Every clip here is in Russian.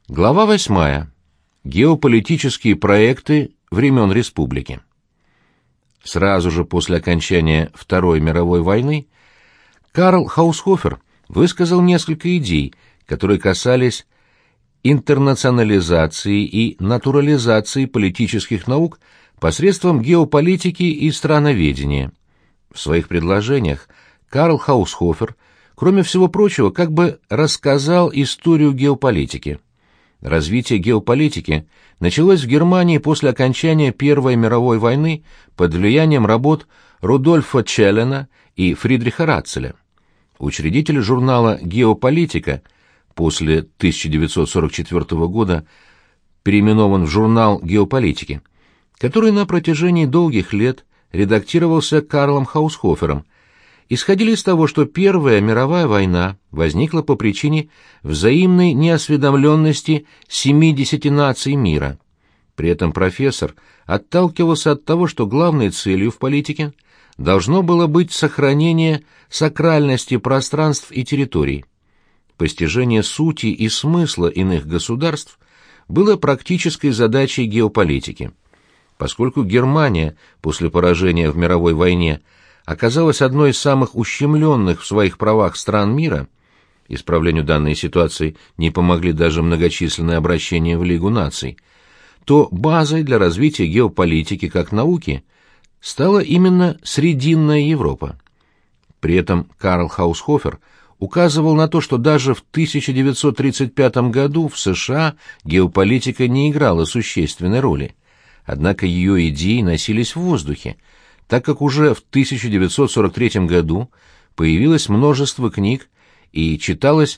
Глава 8. Геополитические проекты времен республики. Сразу же после окончания Второй мировой войны Карл Хаусхофер высказал несколько идей, которые касались интернационализации и натурализации политических наук посредством геополитики и страноведения. В своих предложениях Карл Хаусхофер, кроме всего прочего, как бы рассказал историю геополитики. Развитие геополитики началось в Германии после окончания Первой мировой войны под влиянием работ Рудольфа Челлена и Фридриха Ратцеля. Учредитель журнала «Геополитика», после 1944 года переименован в журнал «Геополитики», который на протяжении долгих лет редактировался Карлом Хаусхофером, исходили из того, что Первая мировая война возникла по причине взаимной неосведомленности 70 наций мира. При этом профессор отталкивался от того, что главной целью в политике должно было быть сохранение сакральности пространств и территорий. Постижение сути и смысла иных государств было практической задачей геополитики. Поскольку Германия после поражения в мировой войне оказалась одной из самых ущемленных в своих правах стран мира, исправлению данной ситуации не помогли даже многочисленные обращения в Лигу наций, то базой для развития геополитики как науки стала именно Срединная Европа. При этом Карл Хаусхофер указывал на то, что даже в 1935 году в США геополитика не играла существенной роли, однако ее идеи носились в воздухе, так как уже в 1943 году появилось множество книг и читалось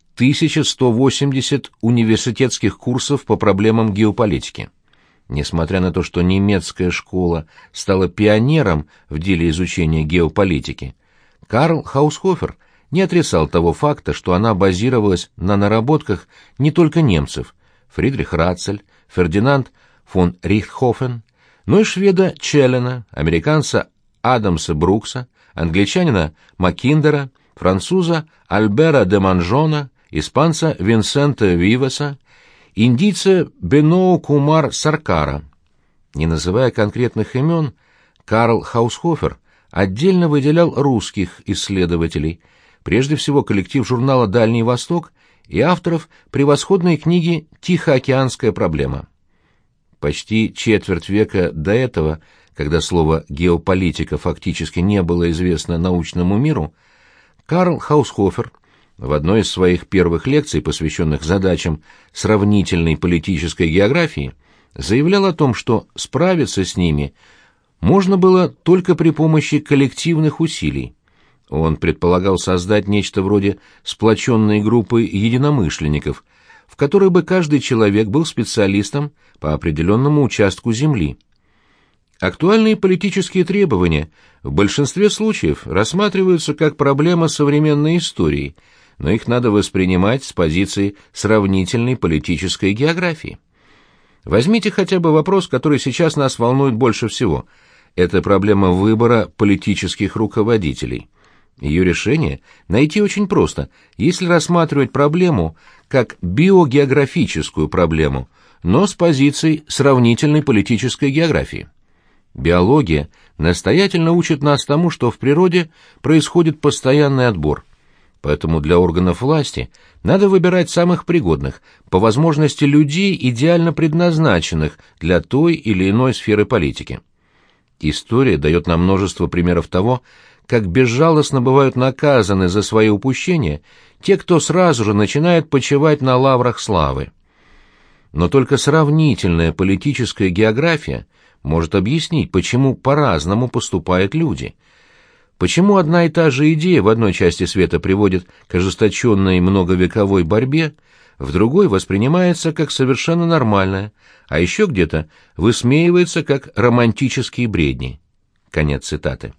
1180 университетских курсов по проблемам геополитики. Несмотря на то, что немецкая школа стала пионером в деле изучения геополитики, Карл Хаусхофер не отрицал того факта, что она базировалась на наработках не только немцев — Фридрих Ратцель, Фердинанд фон Рихтхофен, но и шведа Челлена, американца Адамса Брукса, англичанина Маккиндера, француза Альбера де Манжона, испанца Винсента Вивеса, индийца Беноу Кумар Саркара. Не называя конкретных имен, Карл Хаусхофер отдельно выделял русских исследователей, прежде всего коллектив журнала «Дальний Восток» и авторов превосходной книги «Тихоокеанская проблема». Почти четверть века до этого, когда слово «геополитика» фактически не было известно научному миру, Карл Хаусхофер в одной из своих первых лекций, посвященных задачам сравнительной политической географии, заявлял о том, что справиться с ними можно было только при помощи коллективных усилий. Он предполагал создать нечто вроде сплоченной группы единомышленников, в которой бы каждый человек был специалистом по определенному участку Земли. Актуальные политические требования в большинстве случаев рассматриваются как проблема современной истории, но их надо воспринимать с позиции сравнительной политической географии. Возьмите хотя бы вопрос, который сейчас нас волнует больше всего. Это проблема выбора политических руководителей. Ее решение найти очень просто, если рассматривать проблему как биогеографическую проблему, но с позиции сравнительной политической географии. Биология настоятельно учит нас тому, что в природе происходит постоянный отбор. Поэтому для органов власти надо выбирать самых пригодных, по возможности людей, идеально предназначенных для той или иной сферы политики. История дает нам множество примеров того, как безжалостно бывают наказаны за свои упущения те, кто сразу же начинает почивать на лаврах славы. Но только сравнительная политическая география может объяснить, почему по-разному поступают люди. Почему одна и та же идея в одной части света приводит к ожесточенной многовековой борьбе, в другой воспринимается как совершенно нормальная, а еще где-то высмеивается как романтические бредни. Конец цитаты.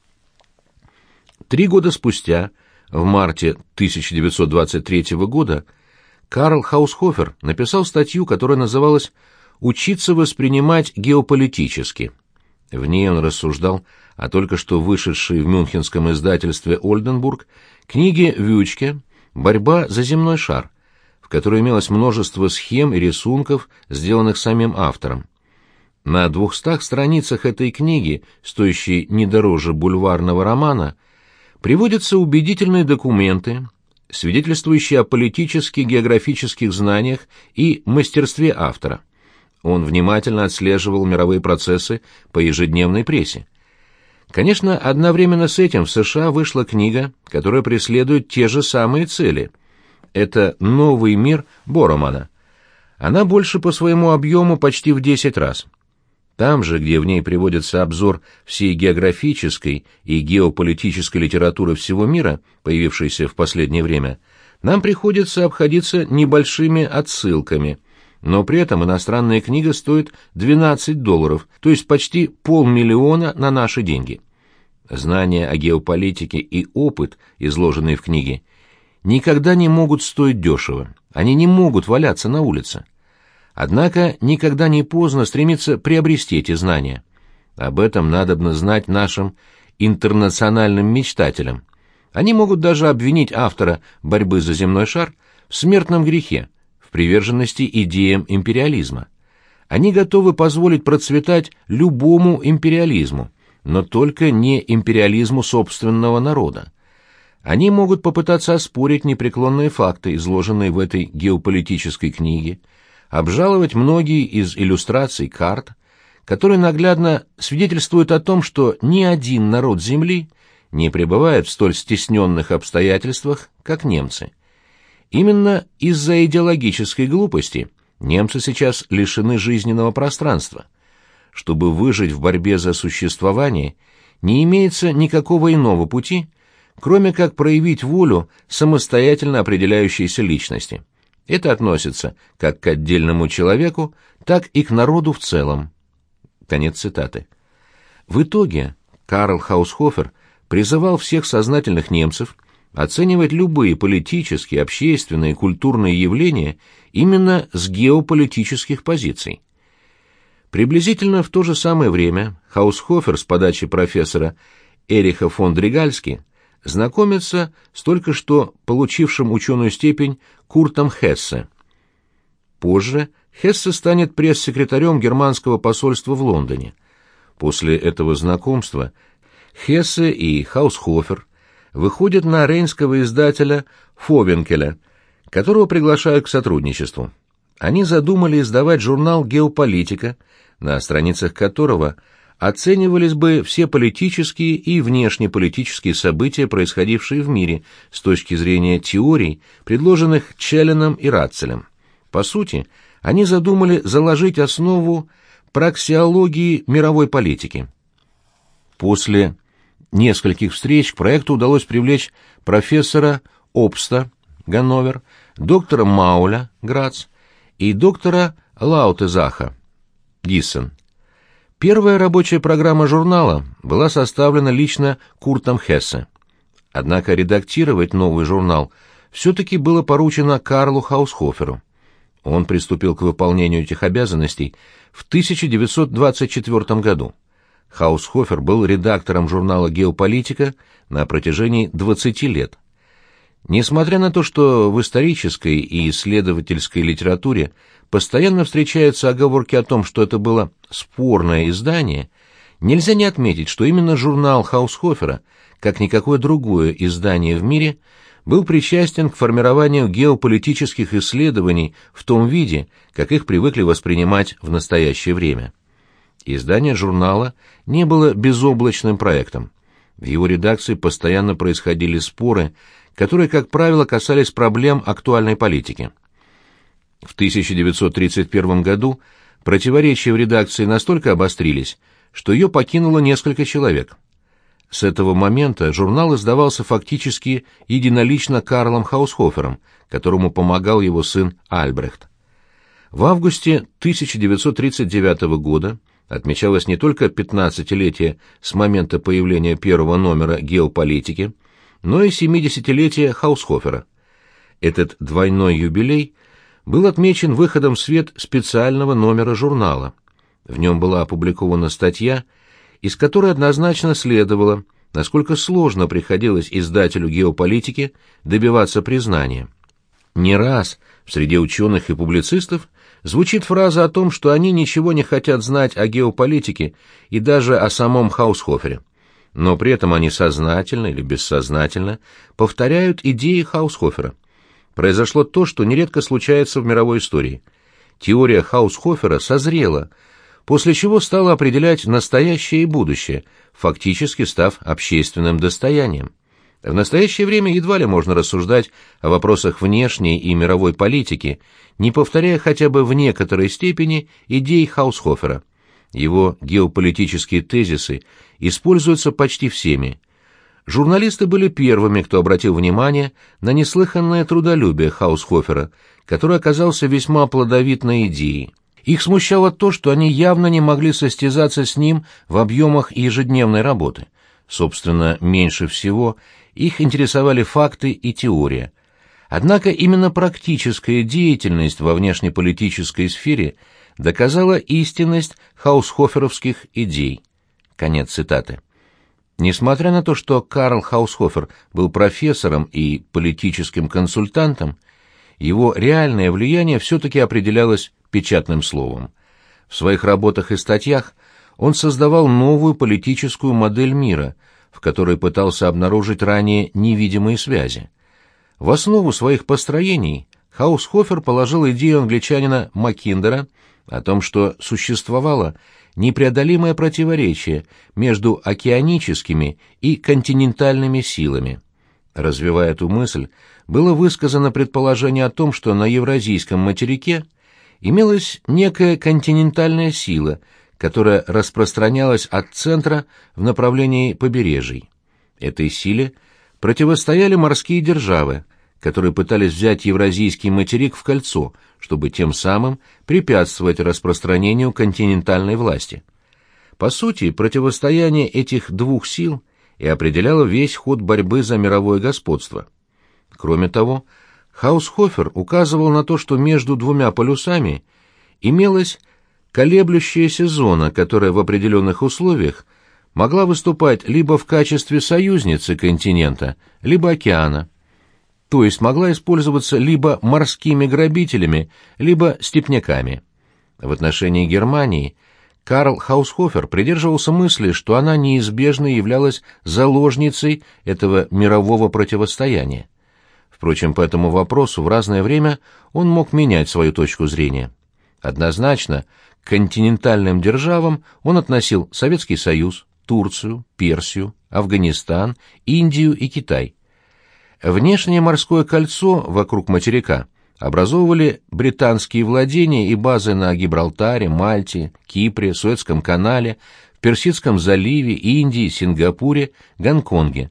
3 года спустя, в марте 1923 года, Карл Хаусхофер написал статью, которая называлась «Учиться воспринимать геополитически». В ней он рассуждал о только что вышедшей в мюнхенском издательстве «Ольденбург» книге Вючке «Борьба за земной шар», в которой имелось множество схем и рисунков, сделанных самим автором. На 200 страницах этой книги, стоящей не дороже бульварного романа, приводятся убедительные документы, свидетельствующие о политических, географических знаниях и мастерстве автора. Он внимательно отслеживал мировые процессы по ежедневной прессе. Конечно, одновременно с этим в США вышла книга, которая преследует те же самые цели. Это «Новый мир» Боромана. Она больше по своему объему почти в 10 раз. Там же, где в ней приводится обзор всей географической и геополитической литературы всего мира, появившейся в последнее время, нам приходится обходиться небольшими отсылками, но при этом иностранная книга стоит $12, то есть почти $500 000 на наши деньги. Знания о геополитике и опыт, изложенные в книге, никогда не могут стоить дешево, они не могут валяться на улице. Однако никогда не поздно стремиться приобрести эти знания. Об этом надобно знать нашим интернациональным мечтателям. Они могут даже обвинить автора борьбы за земной шар в смертном грехе, в приверженности идеям империализма. Они готовы позволить процветать любому империализму, но только не империализму собственного народа. Они могут попытаться оспорить непреклонные факты, изложенные в этой геополитической книге, обжаловать многие из иллюстраций карт, которые наглядно свидетельствуют о том, что ни один народ Земли не пребывает в столь стесненных обстоятельствах, как немцы. Именно из-за идеологической глупости немцы сейчас лишены жизненного пространства. Чтобы выжить в борьбе за существование, не имеется никакого иного пути, кроме как проявить волю самостоятельно определяющейся личности. Это относится как к отдельному человеку, так и к народу в целом. Конец цитаты. В итоге Карл Хаусхофер призывал всех сознательных немцев оценивать любые политические, общественные, культурные явления именно с геополитических позиций. Приблизительно в то же самое время Хаусхофер с подачи профессора Эриха фон Дригальски знакомится с только что получившим ученую степень Куртом Хессе. Позже Хессе станет пресс-секретарем германского посольства в Лондоне. После этого знакомства Хессе и Хаусхофер выходят на рейнского издателя Фовенкеля, которого приглашают к сотрудничеству. Они задумали издавать журнал «Геополитика», на страницах которого оценивались бы все политические и внешнеполитические события, происходившие в мире, с точки зрения теорий, предложенных Челленом и Ратцелем. По сути, они задумали заложить основу праксиологии мировой политики. После нескольких встреч к проекту удалось привлечь профессора Обста, Ганновер, доктора Мауля, Грац, и доктора Лаутезаха, Гиссен. Первая рабочая программа журнала была составлена лично Куртом Хессе. Однако редактировать новый журнал все-таки было поручено Карлу Хаусхоферу. Он приступил к выполнению этих обязанностей в 1924 году. Хаусхофер был редактором журнала «Геополитика» на протяжении 20 лет. Несмотря на то, что в исторической и исследовательской литературе постоянно встречаются оговорки о том, что это было спорное издание, нельзя не отметить, что именно журнал Хаусхофера, как никакое другое издание в мире, был причастен к формированию геополитических исследований в том виде, как их привыкли воспринимать в настоящее время. Издание журнала не было безоблачным проектом. В его редакции постоянно происходили споры, которые, как правило, касались проблем актуальной политики. В 1931 году противоречия в редакции настолько обострились, что ее покинуло несколько человек. С этого момента журнал издавался фактически единолично Карлом Хаусхофером, которому помогал его сын Альбрехт. В августе 1939 года отмечалось не только 15-летие с момента появления первого номера «Геополитики», но и 70-летие Хаусхофера. Этот двойной юбилей был отмечен выходом в свет специального номера журнала. В нем была опубликована статья, из которой однозначно следовало, насколько сложно приходилось издателю «Геополитики» добиваться признания. Не раз в среде ученых и публицистов звучит фраза о том, что они ничего не хотят знать о геополитике и даже о самом Хаусхофере. Но при этом они сознательно или бессознательно повторяют идеи Хаусхофера. Произошло то, что нередко случается в мировой истории. Теория Хаусхофера созрела, после чего стала определять настоящее и будущее, фактически став общественным достоянием. В настоящее время едва ли можно рассуждать о вопросах внешней и мировой политики, не повторяя хотя бы в некоторой степени идей Хаусхофера. Его геополитические тезисы используются почти всеми. Журналисты были первыми, кто обратил внимание на неслыханное трудолюбие Хаусхофера, который оказался весьма плодовитной идеей. Их смущало то, что они явно не могли состязаться с ним в объемах ежедневной работы. Собственно, меньше всего их интересовали факты и теория. Однако именно практическая деятельность во внешнеполитической сфере доказала истинность хаусхоферовских идей. Конец цитаты. Несмотря на то, что Карл Хаусхофер был профессором и политическим консультантом, его реальное влияние все-таки определялось печатным словом. В своих работах и статьях он создавал новую политическую модель мира, в которой пытался обнаружить ранее невидимые связи. В основу своих построений Хаусхофер положил идею англичанина Маккиндера о том, что существовало непреодолимое противоречие между океаническими и континентальными силами. Развивая эту мысль, было высказано предположение о том, что на Евразийском материке имелась некая континентальная сила, которая распространялась от центра в направлении побережий. Этой силе противостояли морские державы, которые пытались взять Евразийский материк в кольцо, чтобы тем самым препятствовать распространению континентальной власти. По сути, противостояние этих двух сил и определяло весь ход борьбы за мировое господство. Кроме того, Хаусхофер указывал на то, что между двумя полюсами имелась колеблющаяся зона, которая в определенных условиях могла выступать либо в качестве союзницы континента, либо океана, то есть могла использоваться либо морскими грабителями, либо степняками. В отношении Германии Карл Хаусхофер придерживался мысли, что она неизбежно являлась заложницей этого мирового противостояния. Впрочем, по этому вопросу в разное время он мог менять свою точку зрения. Однозначно, к континентальным державам он относил Советский Союз, Турцию, Персию, Афганистан, Индию и Китай. Внешнее морское кольцо вокруг материка образовывали британские владения и базы на Гибралтаре, Мальте, Кипре, Суэцком канале, в Персидском заливе, Индии, Сингапуре, Гонконге.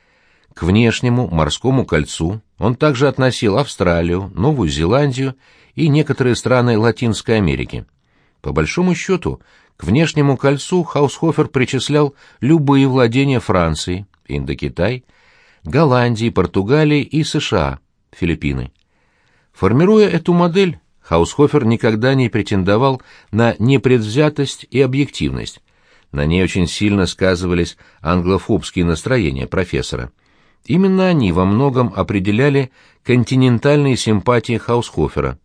К внешнему морскому кольцу он также относил Австралию, Новую Зеландию и некоторые страны Латинской Америки. По большому счету, к внешнему кольцу Хаусхофер причислял любые владения Франции, Индокитай, Голландии, Португалии и США, Филиппины. Формируя эту модель, Хаусхофер никогда не претендовал на непредвзятость и объективность. На ней очень сильно сказывались англофобские настроения профессора. Именно они во многом определяли континентальные симпатии Хаусхофера.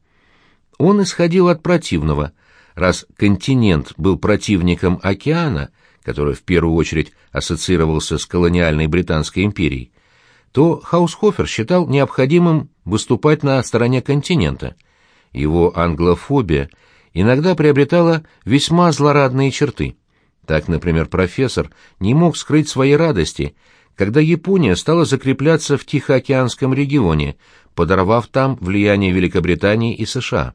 Он исходил от противного. Раз континент был противником океана, который в первую очередь ассоциировался с колониальной Британской империей, то Хаусхофер считал необходимым выступать на стороне континента. Его англофобия иногда приобретала весьма злорадные черты. Так, например, профессор не мог скрыть своей радости, когда Япония стала закрепляться в Тихоокеанском регионе, подорвав там влияние Великобритании и США.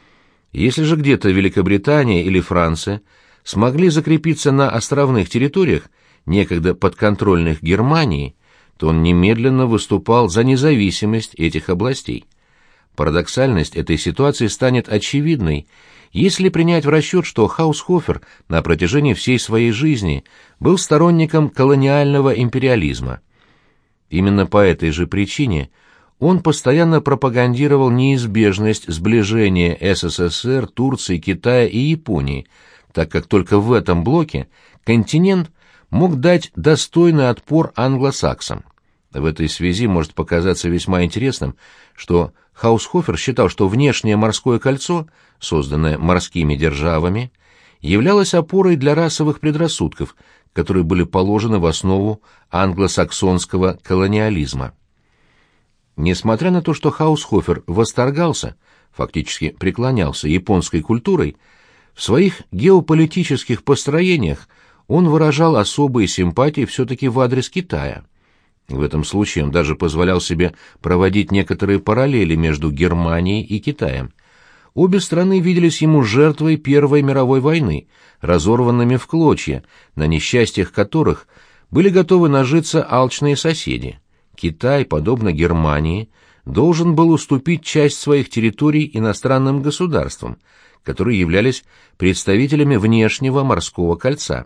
Если же где-то Великобритания или Франция смогли закрепиться на островных территориях, некогда подконтрольных Германии, то он немедленно выступал за независимость этих областей. Парадоксальность этой ситуации станет очевидной, если принять в расчет, что Хаусхофер на протяжении всей своей жизни был сторонником колониального империализма. Именно по этой же причине он постоянно пропагандировал неизбежность сближения СССР, Турции, Китая и Японии, так как только в этом блоке континент мог дать достойный отпор англосаксам. В этой связи может показаться весьма интересным, что Хаусхофер считал, что внешнее морское кольцо, созданное морскими державами, являлось опорой для расовых предрассудков, которые были положены в основу англосаксонского колониализма. Несмотря на то, что Хаусхофер восторгался, фактически преклонялся японской культурой, в своих геополитических построениях он выражал особые симпатии все-таки в адрес Китая. В этом случае он даже позволял себе проводить некоторые параллели между Германией и Китаем. Обе страны виделись ему жертвой Первой мировой войны, разорванными в клочья, на несчастьях которых были готовы нажиться алчные соседи. Китай, подобно Германии, должен был уступить часть своих территорий иностранным государствам, которые являлись представителями внешнего морского кольца.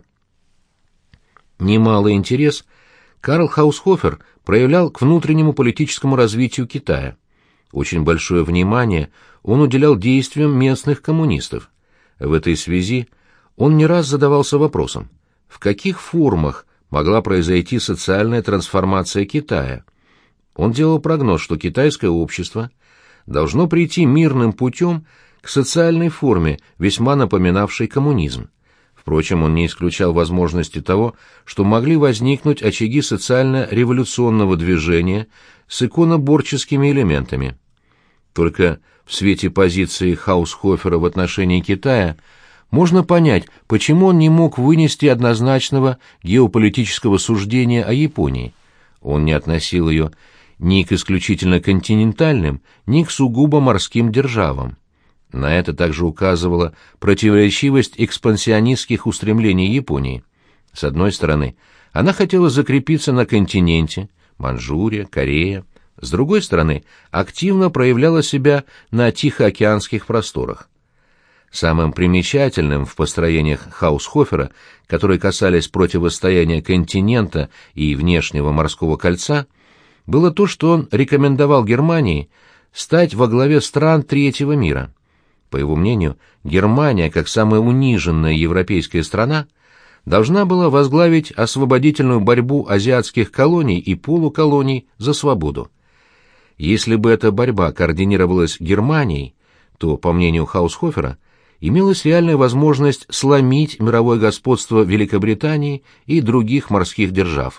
Немалый интерес Карл Хаусхофер проявлял к внутреннему политическому развитию Китая. Очень большое внимание он уделял действиям местных коммунистов. В этой связи он не раз задавался вопросом, в каких формах могла произойти социальная трансформация Китая. Он делал прогноз, что китайское общество должно прийти мирным путем к социальной форме, весьма напоминавшей коммунизм. Впрочем, он не исключал возможности того, что могли возникнуть очаги социально-революционного движения с иконоборческими элементами. Только в свете позиции Хаусхофера в отношении Китая можно понять, почему он не мог вынести однозначного геополитического суждения о Японии. Он не относил ее ни к исключительно континентальным, ни к сугубо морским державам. На это также указывала противоречивость экспансионистских устремлений Японии. С одной стороны, она хотела закрепиться на континенте, Манчжурия, Корея. С другой стороны, активно проявляла себя на тихоокеанских просторах. Самым примечательным в построениях Хаусхофера, которые касались противостояния континента и внешнего морского кольца, было то, что он рекомендовал Германии стать во главе стран третьего мира. По его мнению, Германия, как самая униженная европейская страна, должна была возглавить освободительную борьбу азиатских колоний и полуколоний за свободу. Если бы эта борьба координировалась Германией, то, по мнению Хаусхофера, имелась реальная возможность сломить мировое господство Великобритании и других морских держав.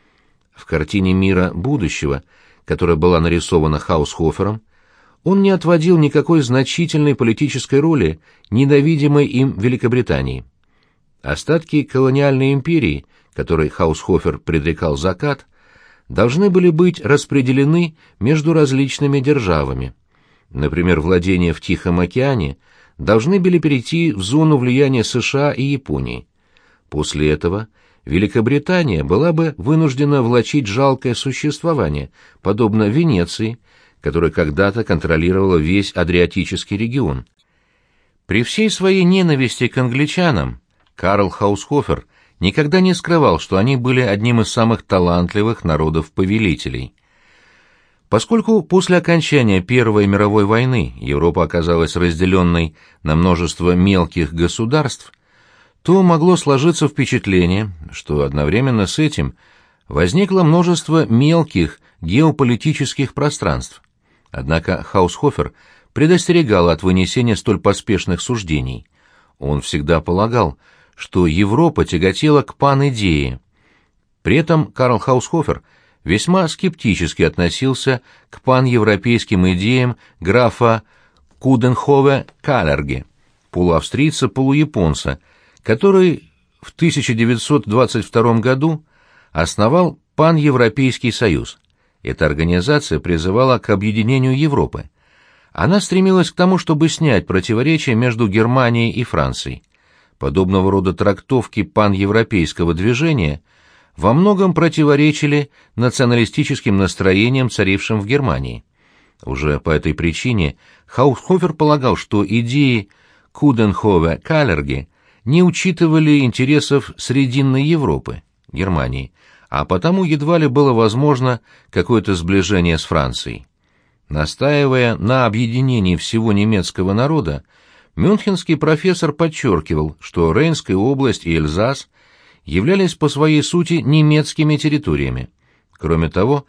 В картине мира будущего, которая была нарисована Хаусхофером, он не отводил никакой значительной политической роли ненавидимой им Великобритании. Остатки колониальной империи, которой Хаусхофер предрекал закат, должны были быть распределены между различными державами. Например, владения в Тихом океане должны были перейти в зону влияния США и Японии. После этого Великобритания была бы вынуждена влачить жалкое существование, подобно Венеции, которая когда-то контролировала весь Адриатический регион. При всей своей ненависти к англичанам Карл Хаусхофер никогда не скрывал, что они были одним из самых талантливых народов-повелителей. Поскольку после окончания Первой мировой войны Европа оказалась разделенной на множество мелких государств, то могло сложиться впечатление, что одновременно с этим возникло множество мелких геополитических пространств. Однако Хаусхофер предостерегал от вынесения столь поспешных суждений. Он всегда полагал, что Европа тяготела к пан-идее. При этом Карл Хаусхофер весьма скептически относился к паневропейским идеям графа Куденхове-Каллерге, полуавстрийца-полуяпонца, который в 1922 году основал Паневропейский союз. Эта организация призывала к объединению Европы. Она стремилась к тому, чтобы снять противоречия между Германией и Францией. Подобного рода трактовки паневропейского движения во многом противоречили националистическим настроениям, царившим в Германии. Уже по этой причине Хаусхофер полагал, что идеи Куденхове-Каллерге не учитывали интересов Срединной Европы, Германии, а потому едва ли было возможно какое-то сближение с Францией. Настаивая на объединении всего немецкого народа, мюнхенский профессор подчеркивал, что Рейнская область и Эльзас являлись по своей сути немецкими территориями. Кроме того,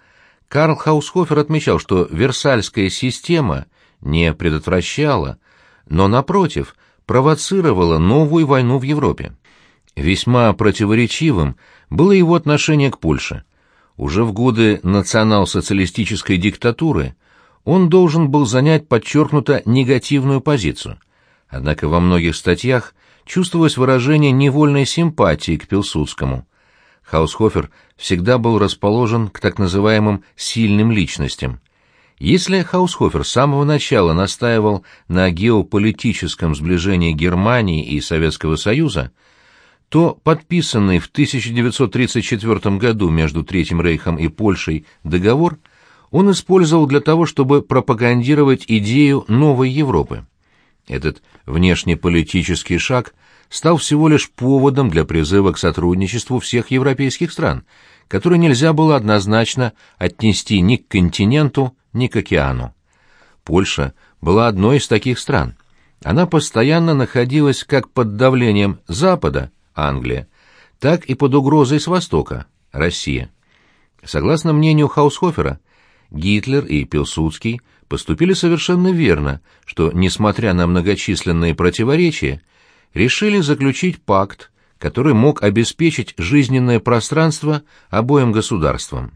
Карл Хаусхофер отмечал, что Версальская система не предотвращала, но, напротив, провоцировала новую войну в Европе. Весьма противоречивым было его отношение к Польше. Уже в годы национал-социалистической диктатуры он должен был занять подчеркнуто негативную позицию. Однако во многих статьях чувствовалось выражение невольной симпатии к Пилсудскому. Хаусхофер всегда был расположен к так называемым «сильным личностям». Если Хаусхофер с самого начала настаивал на геополитическом сближении Германии и Советского Союза, то подписанный в 1934 году между Третьим Рейхом и Польшей договор он использовал для того, чтобы пропагандировать идею новой Европы. Этот внешнеполитический шаг стал всего лишь поводом для призыва к сотрудничеству всех европейских стран, которые нельзя было однозначно отнести ни к континенту, ни к океану. Польша была одной из таких стран. Она постоянно находилась как под давлением Запада, Англия, так и под угрозой с Востока, Россия. Согласно мнению Хаусхофера, Гитлер и Пилсудский поступили совершенно верно, что, несмотря на многочисленные противоречия, решили заключить пакт, который мог обеспечить жизненное пространство обоим государствам.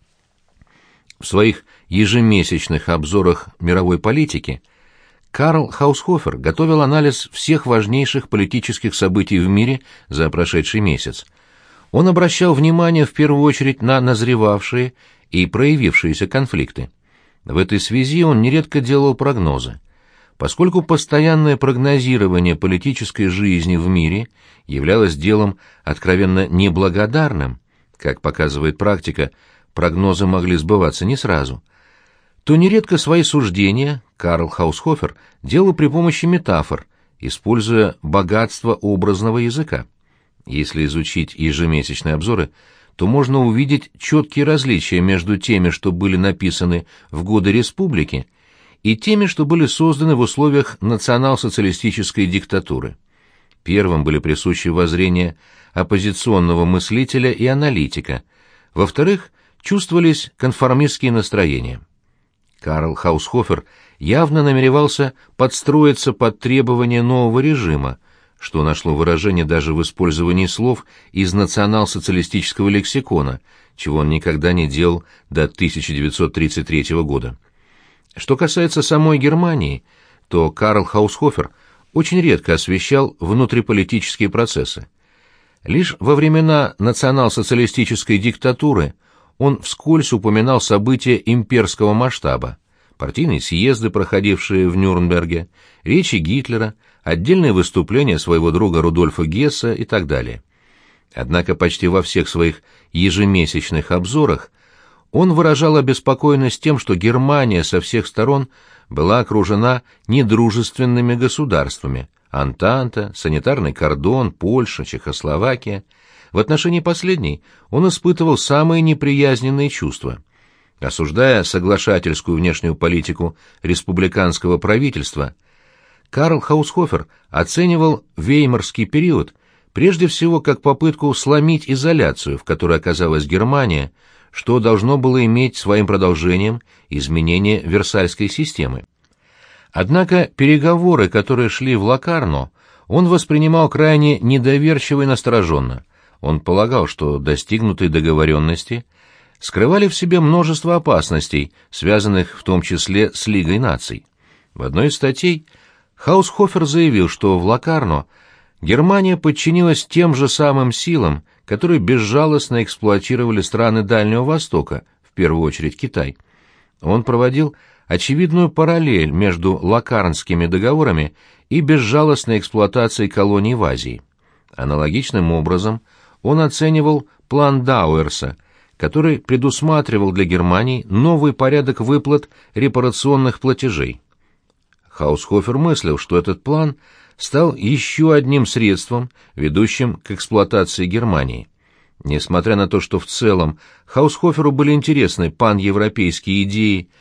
В своих ежемесячных обзорах мировой политики Карл Хаусхофер готовил анализ всех важнейших политических событий в мире за прошедший месяц. Он обращал внимание в первую очередь на назревавшие и проявившиеся конфликты. В этой связи он нередко делал прогнозы. Поскольку постоянное прогнозирование политической жизни в мире являлось делом откровенно неблагодарным, как показывает практика, прогнозы могли сбываться не сразу, то нередко свои суждения Карл Хаусхофер делал при помощи метафор, используя богатство образного языка. Если изучить ежемесячные обзоры, то можно увидеть четкие различия между теми, что были написаны в годы республики, и теми, что были созданы в условиях национал-социалистической диктатуры. Первым были присущи воззрения оппозиционного мыслителя и аналитика, во-вторых, чувствовались конформистские настроения. Карл Хаусхофер явно намеревался подстроиться под требования нового режима, что нашло выражение даже в использовании слов из национал-социалистического лексикона, чего он никогда не делал до 1933 года. Что касается самой Германии, то Карл Хаусхофер очень редко освещал внутриполитические процессы. Лишь во времена национал-социалистической диктатуры он вскользь упоминал события имперского масштаба, партийные съезды, проходившие в Нюрнберге, речи Гитлера, отдельные выступления своего друга Рудольфа Гесса и так далее. Однако почти во всех своих ежемесячных обзорах он выражал обеспокоенность тем, что Германия со всех сторон была окружена недружественными государствами – Антанта, санитарный кордон, Польша, Чехословакия. В отношении последней он испытывал самые неприязненные чувства. Осуждая соглашательскую внешнюю политику республиканского правительства, Карл Хаусхофер оценивал веймарский период прежде всего как попытку сломить изоляцию, в которой оказалась Германия, что должно было иметь своим продолжением изменение Версальской системы. Однако переговоры, которые шли в Локарно, он воспринимал крайне недоверчиво и настороженно. Он полагал, что достигнутые договоренности скрывали в себе множество опасностей, связанных в том числе с Лигой наций. В одной из статей Хаусхофер заявил, что в Локарно Германия подчинилась тем же самым силам, которые безжалостно эксплуатировали страны Дальнего Востока, в первую очередь Китай. Он проводил очевидную параллель между Локарнскими договорами и безжалостной эксплуатацией колоний в Азии. Аналогичным образом он оценивал план Дауэрса, который предусматривал для Германии новый порядок выплат репарационных платежей. Хаусхофер мыслил, что этот план стал еще одним средством, ведущим к эксплуатации Германии. Несмотря на то, что в целом Хаусхоферу были интересны паневропейские идеи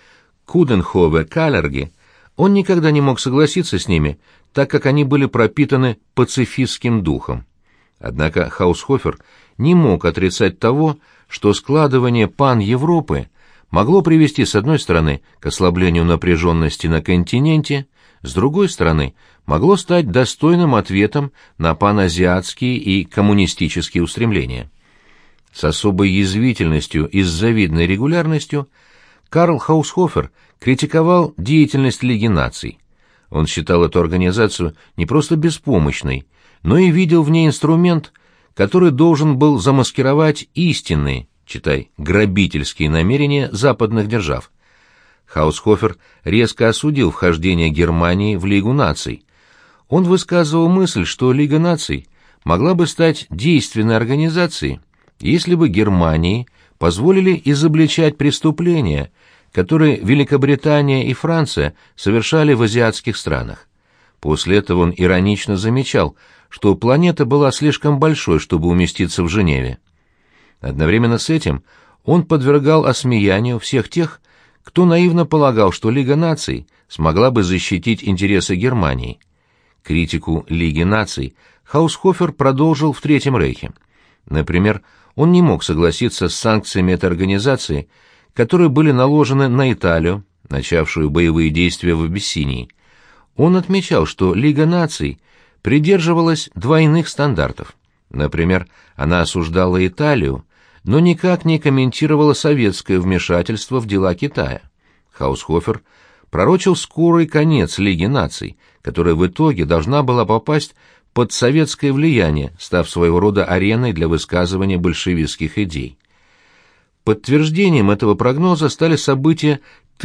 Куденхове-Каллерги, он никогда не мог согласиться с ними, так как они были пропитаны пацифистским духом. Однако Хаусхофер не мог отрицать того, что складывание пан-Европы могло привести, с одной стороны, к ослаблению напряженности на континенте, с другой стороны, могло стать достойным ответом на паназиатские и коммунистические устремления. С особой язвительностью и с завидной регулярностью Карл Хаусхофер критиковал деятельность Лиги наций. Он считал эту организацию не просто беспомощной, но и видел в ней инструмент, который должен был замаскировать истинные, читай, грабительские намерения западных держав. Хаусхофер резко осудил вхождение Германии в Лигу наций. Он высказывал мысль, что Лига наций могла бы стать действенной организацией, если бы Германии позволили изобличать преступления, которые Великобритания и Франция совершали в азиатских странах. После этого он иронично замечал, что планета была слишком большой, чтобы уместиться в Женеве. Одновременно с этим он подвергал осмеянию всех тех, кто наивно полагал, что Лига наций смогла бы защитить интересы Германии. Критику Лиги наций Хаусхофер продолжил в Третьем Рейхе. Например, он не мог согласиться с санкциями этой организации, которые были наложены на Италию, начавшую боевые действия в Абиссинии. Он отмечал, что Лига наций придерживалась двойных стандартов. Например, она осуждала Италию, но никак не комментировала советское вмешательство в дела Китая. Хаусхофер пророчил скорый конец Лиги наций, которая в итоге должна была попасть под советское влияние, став своего рода ареной для высказывания большевистских идей. Подтверждением этого прогноза стали события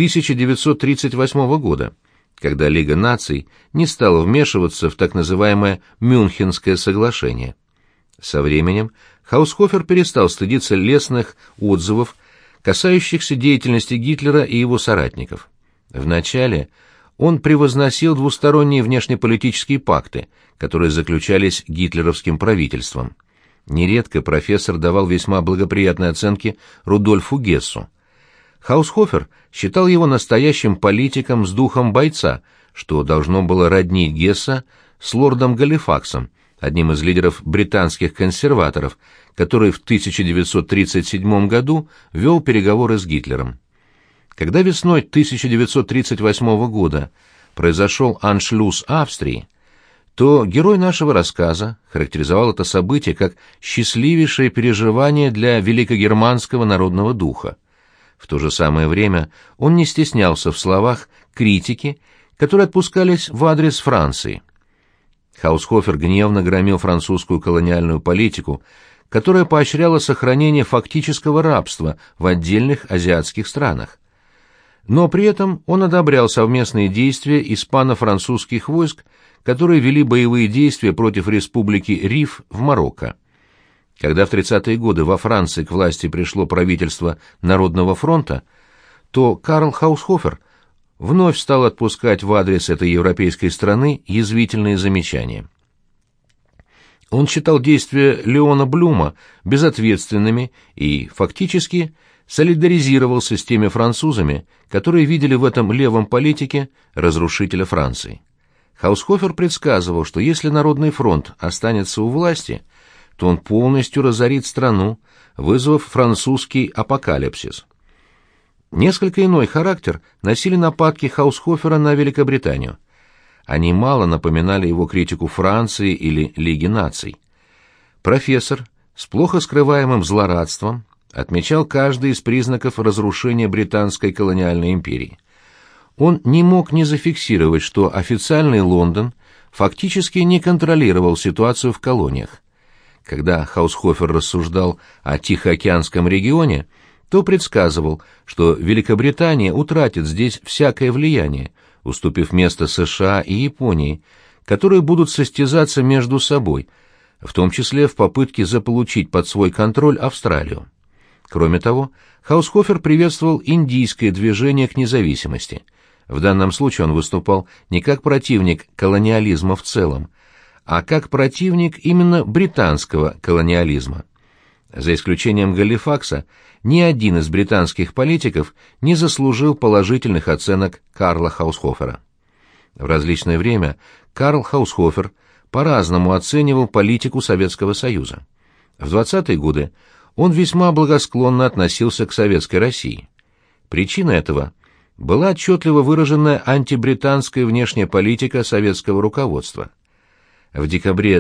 1938 года, когда Лига наций не стала вмешиваться в так называемое Мюнхенское соглашение. Со временем Хаусхофер перестал стыдиться лестных отзывов, касающихся деятельности Гитлера и его соратников. Вначале он превозносил двусторонние внешнеполитические пакты, которые заключались гитлеровским правительством. Нередко профессор давал весьма благоприятные оценки Рудольфу Гессу. Хаусхофер считал его настоящим политиком с духом бойца, что должно было роднить Гесса с лордом Галифаксом, одним из лидеров британских консерваторов, который в 1937 году вел переговоры с Гитлером. Когда весной 1938 года произошел аншлюс Австрии, то герой нашего рассказа характеризовал это событие как счастливейшее переживание для великогерманского народного духа. В то же самое время он не стеснялся в словах критики, которые отпускались в адрес Франции. Хаусхофер гневно громил французскую колониальную политику, которая поощряла сохранение фактического рабства в отдельных азиатских странах. Но при этом он одобрял совместные действия испано-французских войск, которые вели боевые действия против республики Риф в Марокко. Когда в 30-е годы во Франции к власти пришло правительство Народного фронта, то Карл Хаусхофер вновь стал отпускать в адрес этой европейской страны язвительные замечания. Он считал действия Леона Блюма безответственными и, фактически, солидаризировался с теми французами, которые видели в этом левом политике разрушителя Франции. Хаусхофер предсказывал, что если Народный фронт останется у власти, то он полностью разорит страну, вызвав французский апокалипсис. Несколько иной характер носили нападки Хаусхофера на Великобританию. Они мало напоминали его критику Франции или Лиги наций. Профессор с плохо скрываемым злорадством отмечал каждый из признаков разрушения британской колониальной империи. Он не мог не зафиксировать, что официальный Лондон фактически не контролировал ситуацию в колониях. Когда Хаусхофер рассуждал о Тихоокеанском регионе, то предсказывал, что Великобритания утратит здесь всякое влияние, уступив место США и Японии, которые будут состязаться между собой, в том числе в попытке заполучить под свой контроль Австралию. Кроме того, Хаусхофер приветствовал индийское движение к независимости. В данном случае он выступал не как противник колониализма в целом, а как противник именно британского колониализма. За исключением Галифакса, ни один из британских политиков не заслужил положительных оценок Карла Хаусхофера. В различное время Карл Хаусхофер по-разному оценивал политику Советского Союза. В 20-е годы он весьма благосклонно относился к Советской России. Причина этого была отчетливо выраженная антибританская внешняя политика советского руководства. В декабре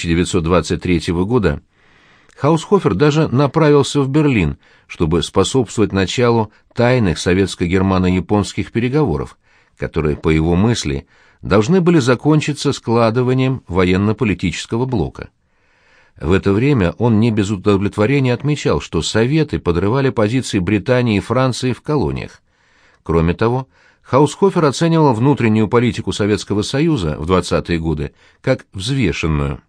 1923 года Хаусхофер даже направился в Берлин, чтобы способствовать началу тайных советско-германо-японских переговоров, которые, по его мысли, должны были закончиться складыванием военно-политического блока. В это время он не без удовлетворения отмечал, что Советы подрывали позиции Британии и Франции в колониях. Кроме того, Хаусхофер оценивал внутреннюю политику Советского Союза в 20-е годы как взвешенную.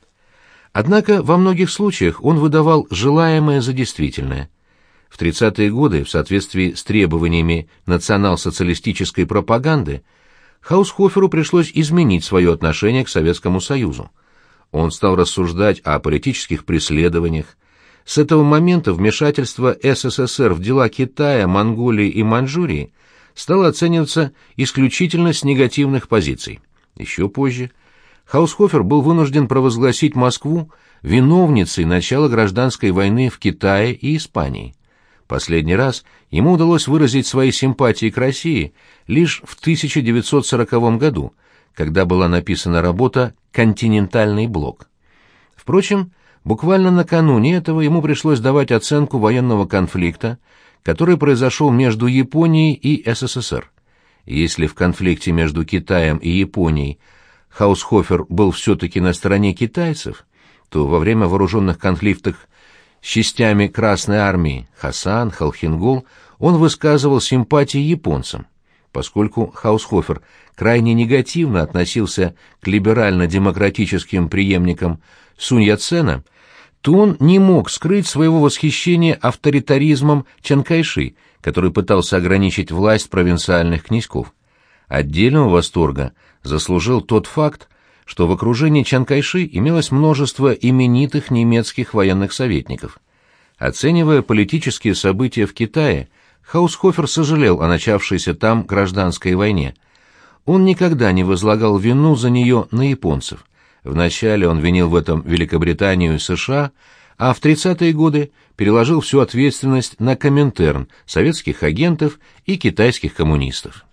Однако во многих случаях он выдавал желаемое за действительное. В 30-е годы, в соответствии с требованиями национал-социалистической пропаганды, Хаусхоферу пришлось изменить свое отношение к Советскому Союзу. Он стал рассуждать о политических преследованиях. С этого момента вмешательство СССР в дела Китая, Монголии и Маньчжурии стало оцениваться исключительно с негативных позиций. Еще позже Хаусхофер был вынужден провозгласить Москву виновницей начала гражданской войны в Китае и Испании. Последний раз ему удалось выразить свои симпатии к России лишь в 1940 году, когда была написана работа «Континентальный блок». Впрочем, буквально накануне этого ему пришлось давать оценку военного конфликта, который произошел между Японией и СССР. Если в конфликте между Китаем и Японией Хаусхофер был все-таки на стороне китайцев, то во время вооруженных конфликтов с частями Красной Армии Хасан, Холхенгол он высказывал симпатии японцам. Поскольку Хаусхофер крайне негативно относился к либерально-демократическим преемникам Сунь Яцена, то он не мог скрыть своего восхищения авторитаризмом Чан Кайши, который пытался ограничить власть провинциальных князьков. Отдельного восторга заслужил тот факт, что в окружении Чан Кайши имелось множество именитых немецких военных советников. Оценивая политические события в Китае, Хаусхофер сожалел о начавшейся там гражданской войне. Он никогда не возлагал вину за нее на японцев. Вначале он винил в этом Великобританию и США, а в 30-е годы переложил всю ответственность на Коминтерн, советских агентов и китайских коммунистов.